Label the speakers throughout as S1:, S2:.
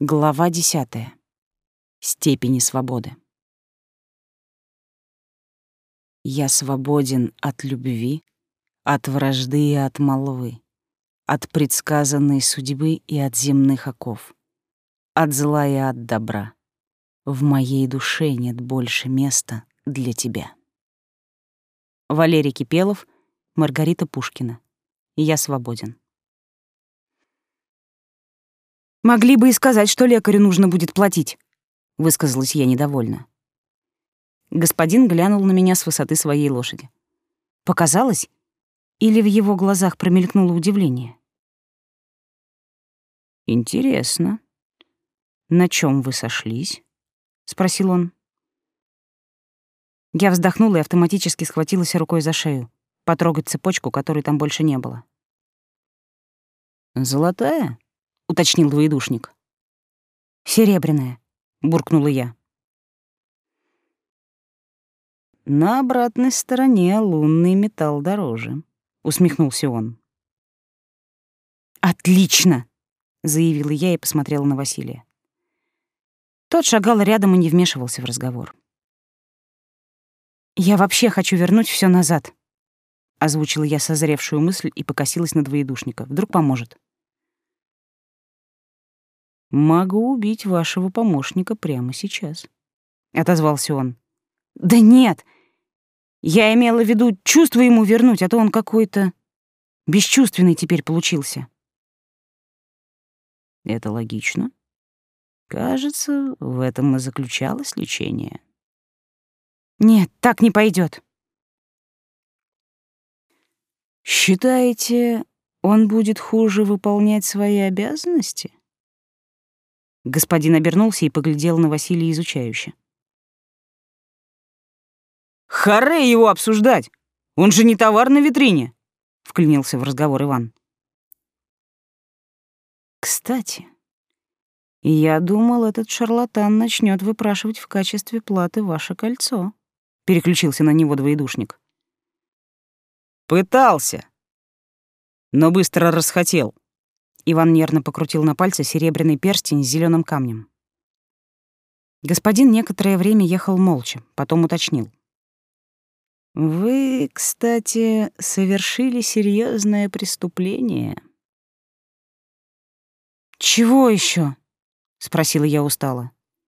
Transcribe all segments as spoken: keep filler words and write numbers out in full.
S1: Глава десятая. Степени свободы. Я свободен от любви, от вражды и от молвы, от предсказанной судьбы и от земных оков, от зла и от добра. В моей душе нет больше места для тебя. Валерий Кипелов, Маргарита Пушкина. Я свободен. «Могли бы и сказать, что лекарю нужно будет платить», — высказалась я недовольно. Господин глянул на меня с высоты своей лошади. Показалось, или в его глазах промелькнуло удивление? «Интересно. На чем вы сошлись?» — спросил он. Я вздохнула и автоматически схватилась рукой за шею, потрогать цепочку, которой там больше не было. «Золотая?» — уточнил двоедушник. «Серебряная», — буркнула я. «На обратной стороне лунный металл дороже», — усмехнулся он. «Отлично!» — заявила я и посмотрела на Василия. Тот шагал рядом и не вмешивался в разговор. «Я вообще хочу вернуть все назад», — озвучила я созревшую мысль и покосилась на двоедушника. Вдруг поможет. «Могу убить вашего помощника прямо сейчас», — отозвался он. «Да нет! Я имела в виду чувство ему вернуть, а то он какой-то бесчувственный теперь получился». «Это логично. Кажется, в этом и заключалось лечение». «Нет, так не пойдет. «Считаете, он будет хуже выполнять свои обязанности?» Господин обернулся и поглядел на Василия изучающе. «Харе его обсуждать! Он же не товар на витрине!» — вклинился в разговор Иван. «Кстати, я думал, этот шарлатан начнет выпрашивать в качестве платы ваше кольцо», — переключился на него двоедушник. «Пытался, но быстро расхотел». Иван нервно покрутил на пальце серебряный перстень с зеленым камнем. Господин некоторое время ехал молча, потом уточнил. «Вы, кстати, совершили серьезное преступление». «Чего еще?» — спросила я устало.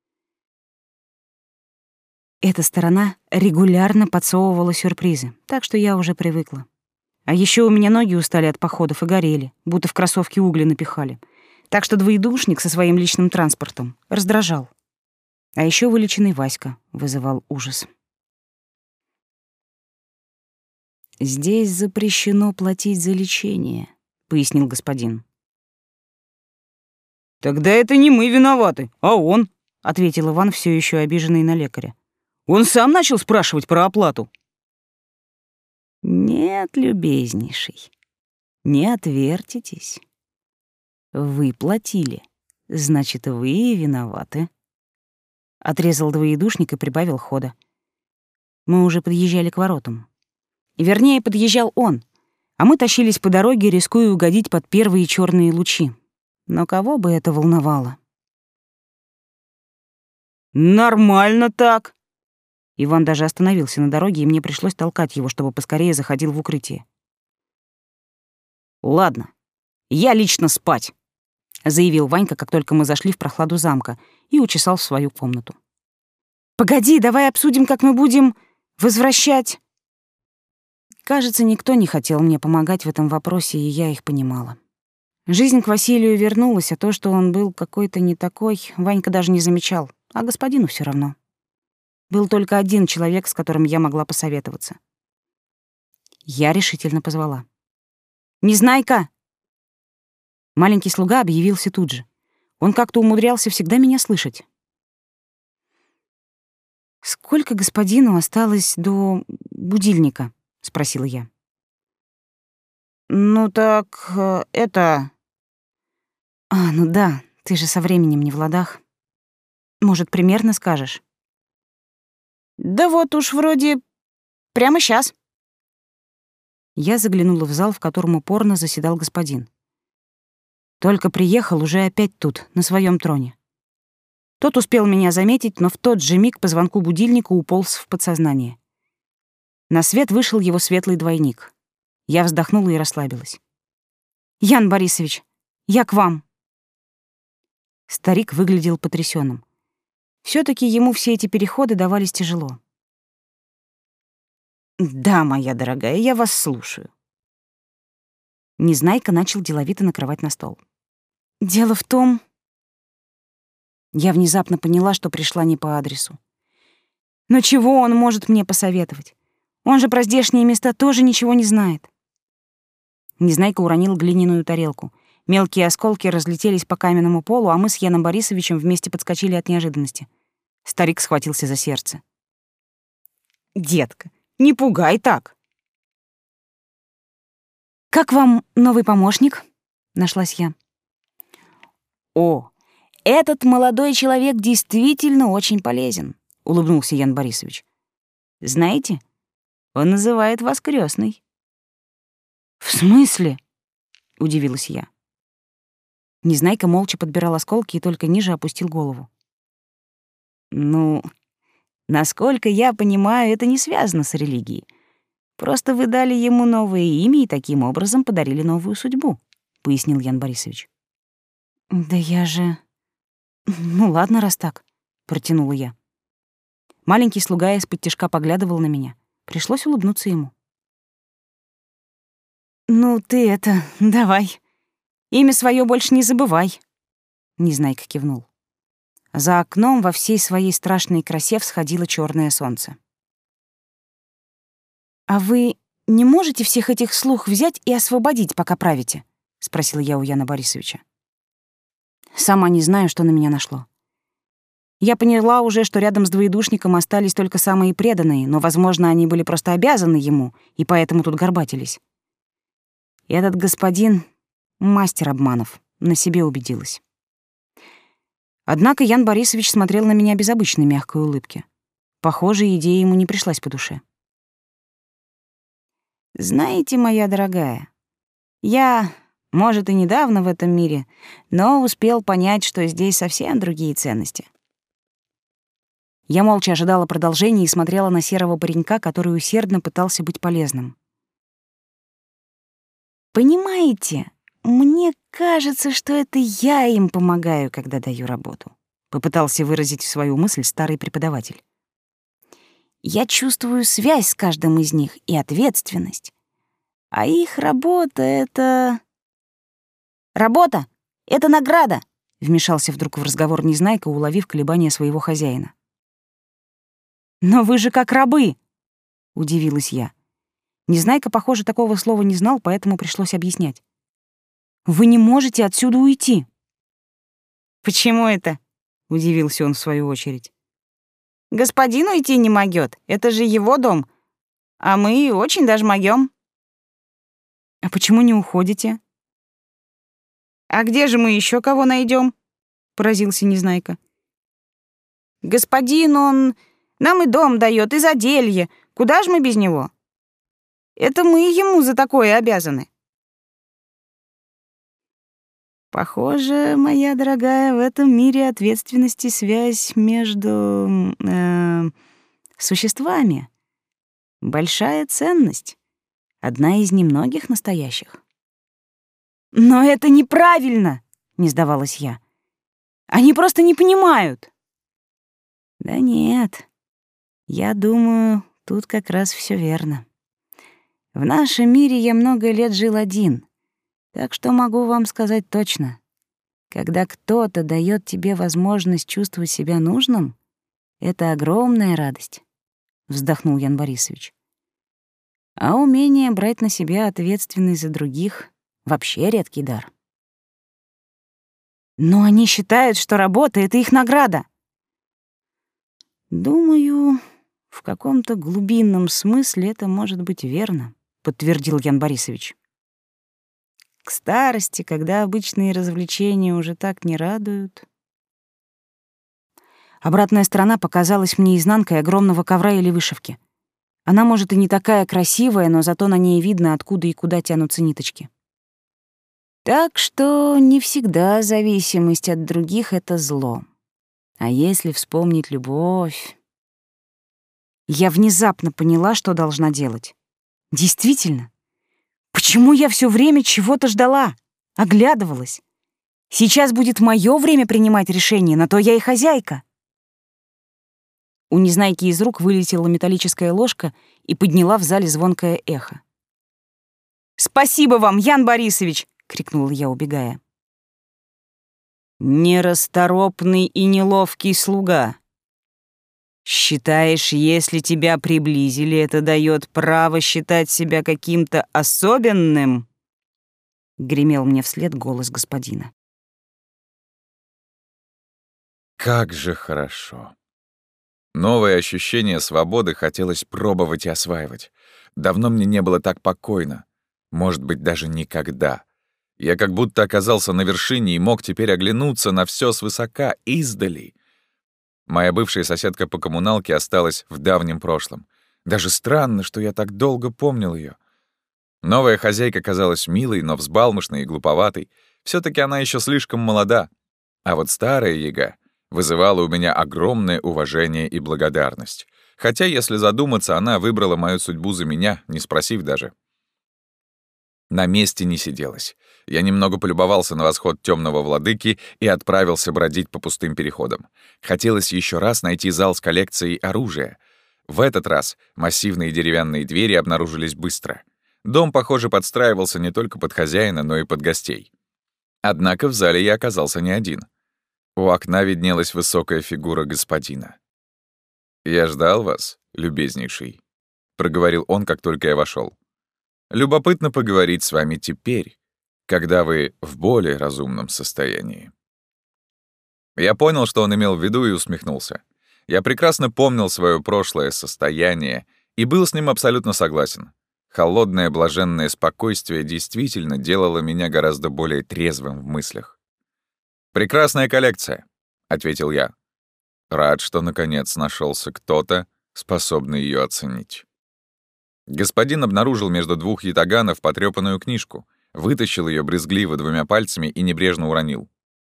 S1: Эта сторона регулярно подсовывала сюрпризы, так что я уже привыкла. А еще у меня ноги устали от походов и горели, будто в кроссовки угли напихали. Так что двоедушник со своим личным транспортом раздражал. А еще вылеченный Васька вызывал ужас. «Здесь запрещено платить за лечение», — пояснил господин. «Тогда это не мы виноваты, а он», — ответил Иван, все еще обиженный на лекаря. «Он сам начал спрашивать про оплату». «Нет, любезнейший, не отвертитесь. Вы платили, значит, вы и виноваты». Отрезал двоедушник и прибавил хода. Мы уже подъезжали к воротам. Вернее, подъезжал он, а мы тащились по дороге, рискуя угодить под первые черные лучи. Но кого бы это волновало? «Нормально так!» Иван даже остановился на дороге, и мне пришлось толкать его, чтобы поскорее заходил в укрытие. «Ладно, я лично спать», — заявил Ванька, как только мы зашли в прохладу замка, и учесал в свою комнату. «Погоди, давай обсудим, как мы будем возвращать...» Кажется, никто не хотел мне помогать в этом вопросе, и я их понимала. Жизнь к Василию вернулась, а то, что он был какой-то не такой, Ванька даже не замечал, а господину все равно. Был только один человек, с которым я могла посоветоваться. Я решительно позвала. «Незнайка!» Маленький слуга объявился тут же. Он как-то умудрялся всегда меня слышать. «Сколько господину осталось до будильника?» — спросила я. «Ну так, это...» «А, ну да, ты же со временем не в ладах. Может, примерно скажешь?» «Да вот уж вроде прямо сейчас». Я заглянула в зал, в котором упорно заседал господин. Только приехал, уже опять тут, на своем троне. Тот успел меня заметить, но в тот же миг по звонку будильника уполз в подсознание. На свет вышел его светлый двойник. Я вздохнула и расслабилась. «Ян Борисович, я к вам». Старик выглядел потрясённым. Всё-таки ему все эти переходы давались тяжело. «Да, моя дорогая, я вас слушаю». Незнайка начал деловито накрывать на стол. «Дело в том...» Я внезапно поняла, что пришла не по адресу. Но чего он может мне посоветовать? Он же про здешние места тоже ничего не знает. Незнайка уронил глиняную тарелку. Мелкие осколки разлетелись по каменному полу, а мы с Яном Борисовичем вместе подскочили от неожиданности. Старик схватился за сердце. «Детка, не пугай так!» «Как вам новый помощник?» — нашлась я. «О, этот молодой человек действительно очень полезен», — улыбнулся Ян Борисович. «Знаете, он называет вас крестной». «В смысле?» — удивилась я. Незнайка молча подбирал осколки и только ниже опустил голову. «Ну, насколько я понимаю, это не связано с религией. Просто вы дали ему новое имя и таким образом подарили новую судьбу», — пояснил Ян Борисович. «Да я же... Ну ладно, раз так», — протянула я. Маленький слуга из-под тишка поглядывал на меня. Пришлось улыбнуться ему. «Ну ты это, давай. Имя свое больше не забывай», — Незнайка кивнул. За окном во всей своей страшной красе всходило черное солнце. «А вы не можете всех этих слуг взять и освободить, пока правите?» — спросила я у Яна Борисовича. Сама не знаю, что на меня нашло. Я поняла уже, что рядом с двоедушником остались только самые преданные, но, возможно, они были просто обязаны ему, и поэтому тут горбатились. И этот господин — мастер обманов, на себе убедилась. Однако Ян Борисович смотрел на меня без обычной мягкой улыбки. Похоже, идея ему не пришлась по душе. «Знаете, моя дорогая, я, может, и недавно в этом мире, но успел понять, что здесь совсем другие ценности». Я молча ожидала продолжения и смотрела на серого паренька, который усердно пытался быть полезным. «Понимаете, мне кажется, что это я им помогаю, когда даю работу», — попытался выразить свою мысль старый преподаватель. «Я чувствую связь с каждым из них и ответственность. А их работа — это...» «Работа — это награда», — вмешался вдруг в разговор Незнайка, уловив колебания своего хозяина. «Но вы же как рабы!» — удивилась я. Незнайка, похоже, такого слова не знал, поэтому пришлось объяснять. «Вы не можете отсюда уйти». «Почему это?» — удивился он в свою очередь. «Господин уйти не могёт, это же его дом, а мы очень даже могём». «А почему не уходите?» «А где же мы ещё кого найдём?» — поразился Незнайка. «Господин, он нам и дом даёт, и заделье. Куда ж мы без него? Это мы ему за такое обязаны». «Похоже, моя дорогая, в этом мире ответственности связь между э, существами. Большая ценность. Одна из немногих настоящих». «Но это неправильно!» — не сдавалась я. «Они просто не понимают». «Да нет, я думаю, тут как раз всё верно. В нашем мире я много лет жил один, так что могу вам сказать точно. Когда кто-то даёт тебе возможность чувствовать себя нужным, это огромная радость», — вздохнул Ян Борисович. «А умение брать на себя ответственность за других — вообще редкий дар». «Но они считают, что работа — это их награда». «Думаю, в каком-то глубинном смысле это может быть верно», — подтвердил Ян Борисович. «К старости, когда обычные развлечения уже так не радуют». Обратная сторона показалась мне изнанкой огромного ковра или вышивки. Она, может, и не такая красивая, но зато на ней видно, откуда и куда тянутся ниточки. Так что не всегда зависимость от других — это зло. А если вспомнить любовь... Я внезапно поняла, что должна делать. Действительно, почему я все время чего-то ждала, оглядывалась? Сейчас будет мое время принимать решение, на то я и хозяйка. У Незнайки из рук вылетела металлическая ложка и подняла в зале звонкое эхо. «Спасибо вам, Ян Борисович!» — крикнула я, убегая. «Нерасторопный и неловкий слуга. Считаешь, если тебя приблизили, это дает право считать себя каким-то особенным?» — гремел мне вслед голос господина.
S2: Как же хорошо. Новое ощущение свободы хотелось пробовать и осваивать. Давно мне не было так покойно. Может быть, даже никогда. Я как будто оказался на вершине и мог теперь оглянуться на все свысока, издали. Моя бывшая соседка по коммуналке осталась в давнем прошлом. Даже странно, что я так долго помнил ее. Новая хозяйка казалась милой, но взбалмошной и глуповатой. все таки она еще слишком молода. А вот старая яга вызывала у меня огромное уважение и благодарность. Хотя, если задуматься, она выбрала мою судьбу за меня, не спросив даже. На месте не сиделось. Я немного полюбовался на восход темного владыки и отправился бродить по пустым переходам. Хотелось еще раз найти зал с коллекцией оружия. В этот раз массивные деревянные двери обнаружились быстро. Дом, похоже, подстраивался не только под хозяина, но и под гостей. Однако в зале я оказался не один. У окна виднелась высокая фигура господина. «Я ждал вас, любезнейший», — проговорил он, как только я вошел. «Любопытно поговорить с вами теперь, когда вы в более разумном состоянии». Я понял, что он имел в виду, и усмехнулся. Я прекрасно помнил свое прошлое состояние и был с ним абсолютно согласен. Холодное блаженное спокойствие действительно делало меня гораздо более трезвым в мыслях. «Прекрасная коллекция», — ответил я. Рад, что наконец нашелся кто-то, способный ее оценить. Господин обнаружил между двух ятаганов потрёпанную книжку, вытащил ее брезгливо двумя пальцами и небрежно уронил.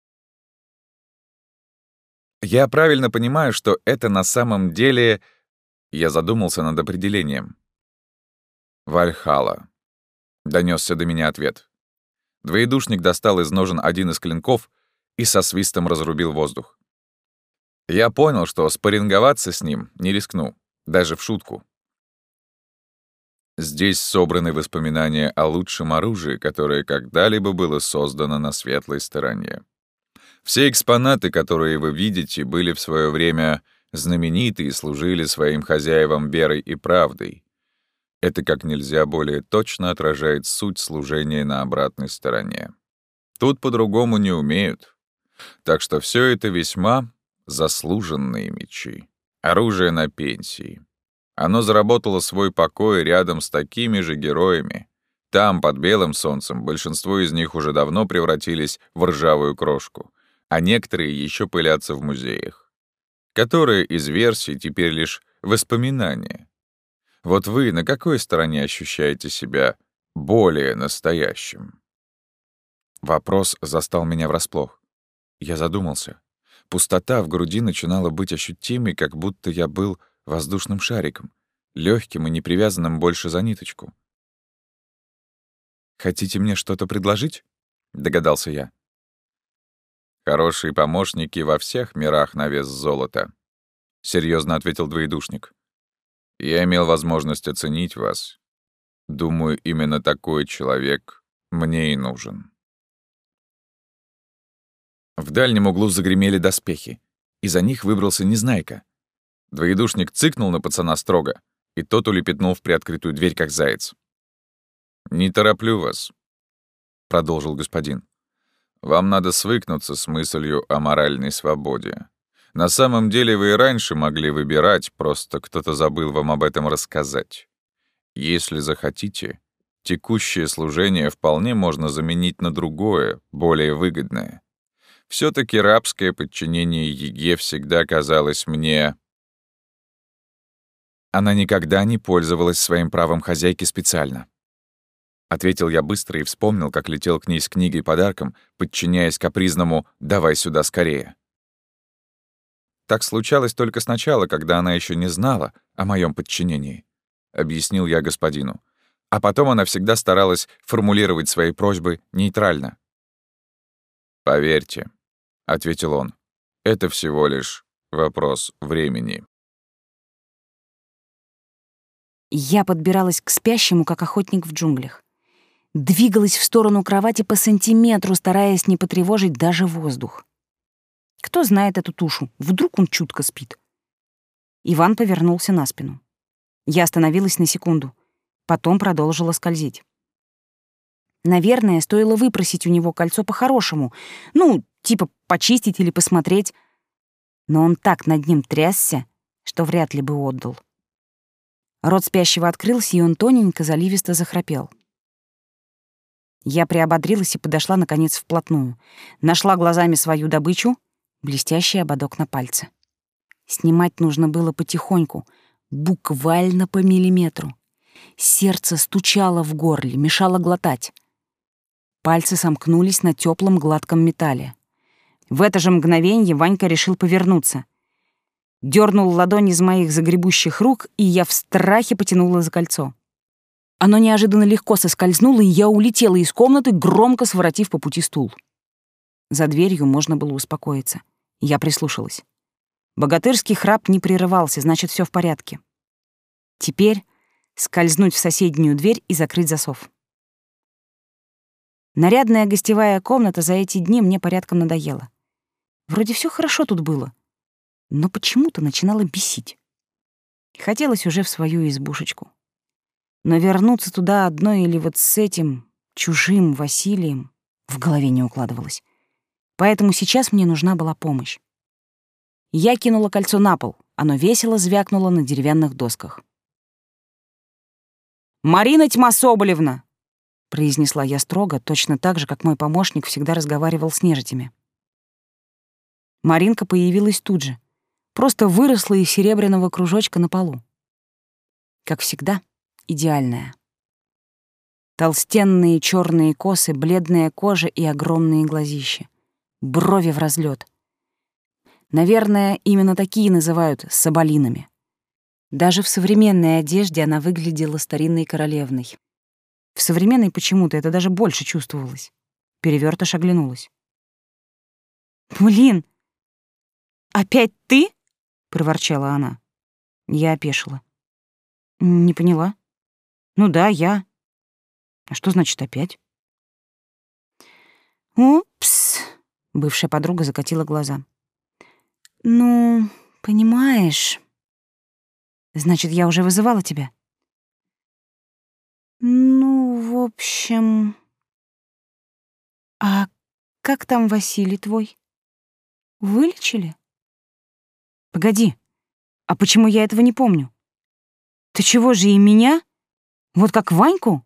S2: «Я правильно понимаю, что это на самом деле...» Я задумался над определением. «Вальхалла», — донесся до меня ответ. Двоедушник достал из ножен один из клинков и со свистом разрубил воздух. Я понял, что спарринговаться с ним не рискну, даже в шутку. Здесь собраны воспоминания о лучшем оружии, которое когда-либо было создано на светлой стороне. Все экспонаты, которые вы видите, были в свое время знамениты и служили своим хозяевам верой и правдой. Это как нельзя более точно отражает суть служения на обратной стороне. Тут по-другому не умеют. Так что все это весьма заслуженные мечи. Оружие на пенсии. Оно заработало свой покой рядом с такими же героями. Там, под белым солнцем, большинство из них уже давно превратились в ржавую крошку, а некоторые еще пылятся в музеях. Которые из версий теперь лишь воспоминания. Вот вы на какой стороне ощущаете себя более настоящим? Вопрос застал меня врасплох. Я задумался. Пустота в груди начинала быть ощутимой, как будто я был воздушным шариком, легким и не привязанным больше за ниточку. «Хотите мне что-то предложить?» — догадался я. «Хорошие помощники во всех мирах на вес золота», — серьезно ответил двоедушник. «Я имел возможность оценить вас. Думаю, именно такой человек мне и нужен». В дальнем углу загремели доспехи, и за них выбрался Незнайка. Двоедушник цыкнул на пацана строго, и тот улепетнул в приоткрытую дверь, как заяц. «Не тороплю вас», — продолжил господин. «Вам надо свыкнуться с мыслью о моральной свободе. На самом деле вы и раньше могли выбирать, просто кто-то забыл вам об этом рассказать. Если захотите, текущее служение вполне можно заменить на другое, более выгодное. Все-таки рабское подчинение Еге всегда казалось мне...» «Она никогда не пользовалась своим правом хозяйки специально», — ответил я быстро и вспомнил, как летел к ней с книгой-подарком, подчиняясь капризному «давай сюда скорее». Так случалось только сначала, когда она еще не знала о моем подчинении, — объяснил я господину. А потом она всегда старалась формулировать свои просьбы нейтрально. «Поверьте», — ответил он, — «это всего лишь вопрос времени».
S1: Я подбиралась к спящему, как охотник в джунглях. Двигалась в сторону кровати по сантиметру, стараясь не потревожить даже воздух. Кто знает эту тушу, вдруг он чутко спит. Иван повернулся на спину. Я остановилась на секунду, потом продолжила скользить. Наверное, стоило выпросить у него кольцо по-хорошему, ну, типа почистить или посмотреть, но он так над ним трясся, что вряд ли бы отдал. Рот спящего открылся, и он тоненько, заливисто захрапел. Я приободрилась и подошла, наконец, вплотную. Нашла глазами свою добычу — блестящий ободок на пальце. Снимать нужно было потихоньку, буквально по миллиметру. Сердце стучало в горле, мешало глотать. Пальцы сомкнулись на теплом гладком металле. В это же мгновенье Ванька решил повернуться. Дёрнул ладонь из моих загребущих рук, и я в страхе потянула за кольцо. Оно неожиданно легко соскользнуло, и я улетела из комнаты, громко своротив по пути стул. За дверью можно было успокоиться. Я прислушалась. Богатырский храп не прерывался, значит, всё в порядке. Теперь скользнуть в соседнюю дверь и закрыть засов. Нарядная гостевая комната за эти дни мне порядком надоела. Вроде всё хорошо тут было, но почему-то начинало бесить. Хотелось уже в свою избушечку. Но вернуться туда одной или вот с этим чужим Василием в голове не укладывалось. Поэтому сейчас мне нужна была помощь. Я кинула кольцо на пол, оно весело звякнуло на деревянных досках. «Марина Тьма Соболевна!» — произнесла я строго, точно так же, как мой помощник всегда разговаривал с нежитями. Маринка появилась тут же, просто выросла из серебряного кружочка на полу. Как всегда, идеальная. Толстенные черные косы, бледная кожа и огромные глазища. Брови в разлет. Наверное, именно такие называют соболинами. Даже в современной одежде она выглядела старинной королевной. В современной почему-то это даже больше чувствовалось. Перевёртыш оглянулась. «Блин, опять ты?» — проворчала она. Я опешила. «Не поняла. Ну да, я. А что значит опять?» «Упс», — бывшая подруга закатила глаза. «Ну, понимаешь, значит, я уже вызывала тебя?» «Ну, в общем... А как там Василий твой? Вылечили?» «Погоди, а почему я этого не помню? Ты чего же и меня? Вот как Ваньку?»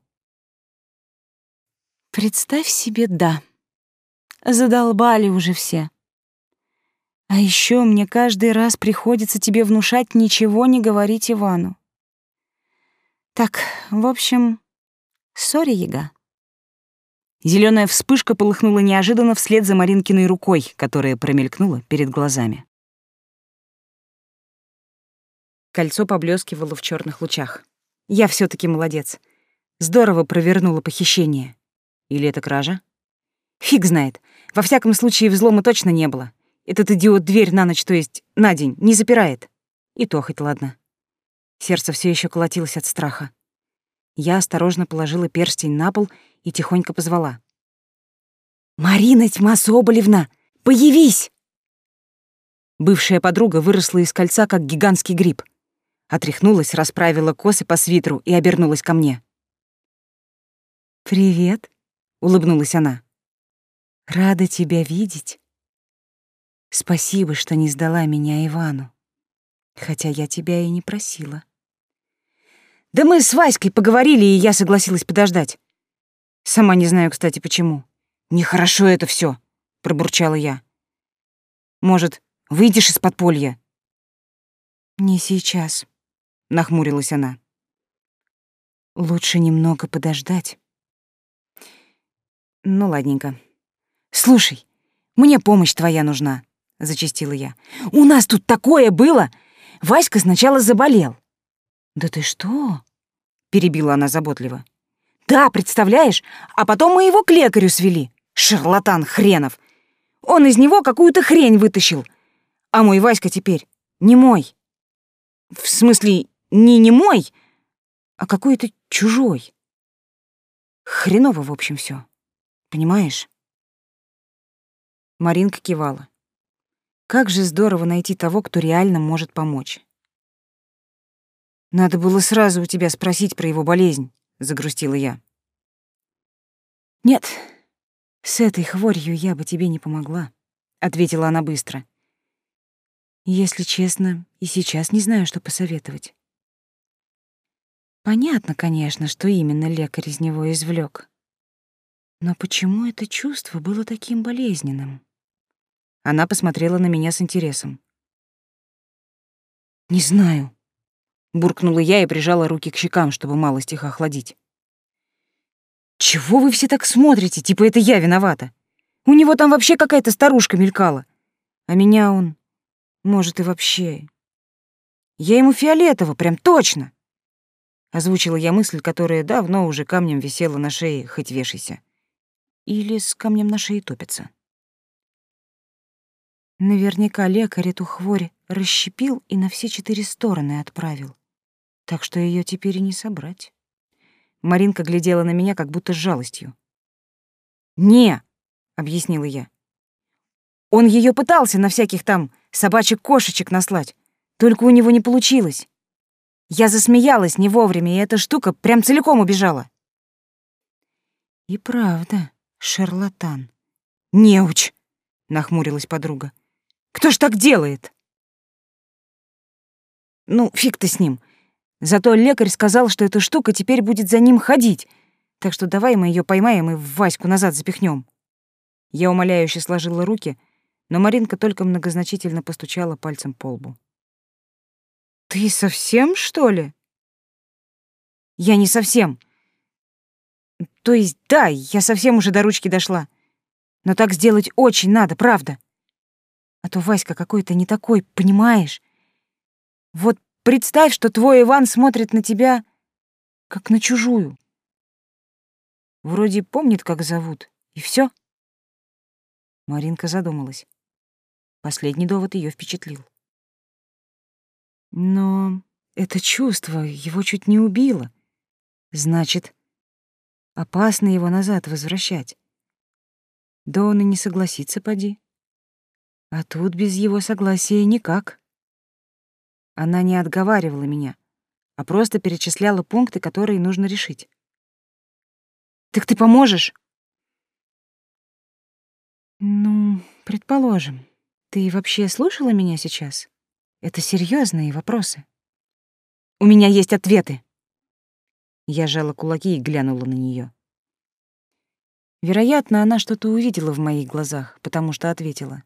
S1: «Представь себе, да. Задолбали уже все. А еще мне каждый раз приходится тебе внушать ничего не говорить Ивану. Так, в общем, сори, яга». Зеленая вспышка полыхнула неожиданно вслед за Маринкиной рукой, которая промелькнула перед глазами. Кольцо поблескивало в черных лучах. Я все-таки молодец. Здорово провернула похищение. Или это кража? Фиг знает. Во всяком случае, взлома точно не было. Этот идиот дверь на ночь, то есть на день, не запирает. И то хоть ладно. Сердце все еще колотилось от страха. Я осторожно положила перстень на пол и тихонько позвала. «Марина Тьма Соболевна, появись!» Бывшая подруга выросла из кольца, как гигантский гриб. Отряхнулась, расправила косы по свитеру и обернулась ко мне. «Привет», — улыбнулась она. «Рада тебя видеть. Спасибо, что не сдала меня Ивану, хотя я тебя и не просила». «Да мы с Васькой поговорили, и я согласилась подождать. Сама не знаю, кстати, почему. Нехорошо это все, пробурчала я. Может, выйдешь из подполья?» «Не сейчас», — нахмурилась она. «Лучше немного подождать». «Ну, ладненько. Слушай, мне помощь твоя нужна. зачастила я. «У нас тут такое было! Васька сначала заболел». «Да ты что?» — перебила она заботливо. «Да, представляешь? А потом мы его к лекарю свели. Шарлатан хренов! Он из него какую-то хрень вытащил. А мой Васька теперь не мой. В смысле, не не мой, а какой-то чужой. Хреново, в общем, все. Понимаешь?» Маринка кивала. Как же здорово найти того, кто реально может помочь. «Надо было сразу у тебя спросить про его болезнь», — загрустила я. «Нет, с этой хворью я бы тебе не помогла», — ответила она быстро. «Если честно, и сейчас не знаю, что посоветовать. Понятно, конечно, что именно лекарь из него извлек. Но почему это чувство было таким болезненным?» Она посмотрела на меня с интересом. «Не знаю», — буркнула я и прижала руки к щекам, чтобы малость их охладить. «Чего вы все так смотрите? Типа это я виновата. У него там вообще какая-то старушка мелькала. А меня он, может, и вообще... Я ему фиолетово, прям точно!» Озвучила я мысль, которая давно уже камнем висела на шее, хоть вешайся. Или с камнем на шее топится. Наверняка лекарь эту хворь расщепил и на все четыре стороны отправил. Так что ее теперь и не собрать. Маринка глядела на меня как будто с жалостью. «Не», — объяснила я. «Он ее пытался на всяких там собачек-кошечек наслать, только у него не получилось. Я засмеялась не вовремя, и эта штука прям целиком убежала». «И правда, шарлатан. Неуч», — нахмурилась подруга. «Кто ж так делает?» «Ну, фиг ты с ним. Зато лекарь сказал, что эта штука теперь будет за ним ходить, так что давай мы ее поймаем и в Ваську назад запихнем». Я умоляюще сложила руки, но Маринка только многозначительно постучала пальцем по лбу. «Ты совсем, что ли?» «Я не совсем. То есть, да, я совсем уже до ручки дошла. Но так сделать очень надо, правда. А то Васька какой-то не такой, понимаешь? Вот представь, что твой Иван смотрит на тебя, как на чужую. Вроде помнит, как зовут, и все. Маринка задумалась. Последний довод ее впечатлил. Но это чувство его чуть не убило. Значит, опасно его назад возвращать. Да он и не согласится, поди. А тут без его согласия никак. Она не отговаривала меня, а просто перечисляла пункты, которые нужно решить. «Так ты поможешь?» «Ну, предположим. Ты вообще слушала меня сейчас? Это серьезные вопросы». «У меня есть ответы». Я сжала кулаки и глянула на нее. Вероятно, она что-то увидела в моих глазах, потому что ответила.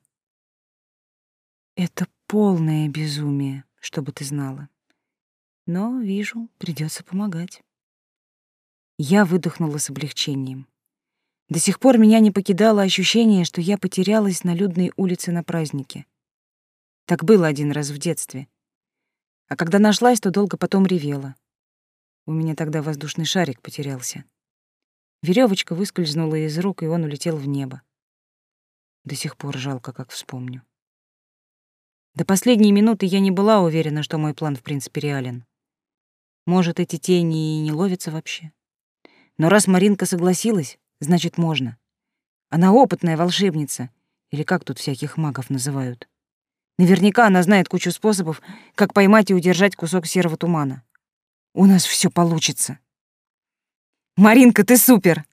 S1: «Это полное безумие, чтобы ты знала. Но, вижу, придется помогать». Я выдохнула с облегчением. До сих пор меня не покидало ощущение, что я потерялась на людной улице на празднике. Так было один раз в детстве. А когда нашлась, то долго потом ревела. У меня тогда воздушный шарик потерялся. Веревочка выскользнула из рук, и он улетел в небо. До сих пор жалко, как вспомню. До последней минуты я не была уверена, что мой план в принципе реален. Может, эти тени и не ловятся вообще. Но раз Маринка согласилась, значит, можно. Она опытная волшебница, или как тут всяких магов называют. Наверняка она знает кучу способов, как поймать и удержать кусок серого тумана. У нас все получится. Маринка, ты супер!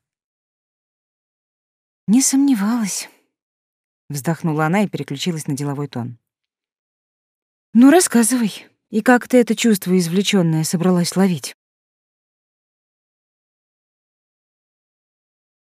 S1: Не сомневалась. Вздохнула она и переключилась на деловой тон. Ну, рассказывай, и как ты это чувство извлечённое собралась ловить?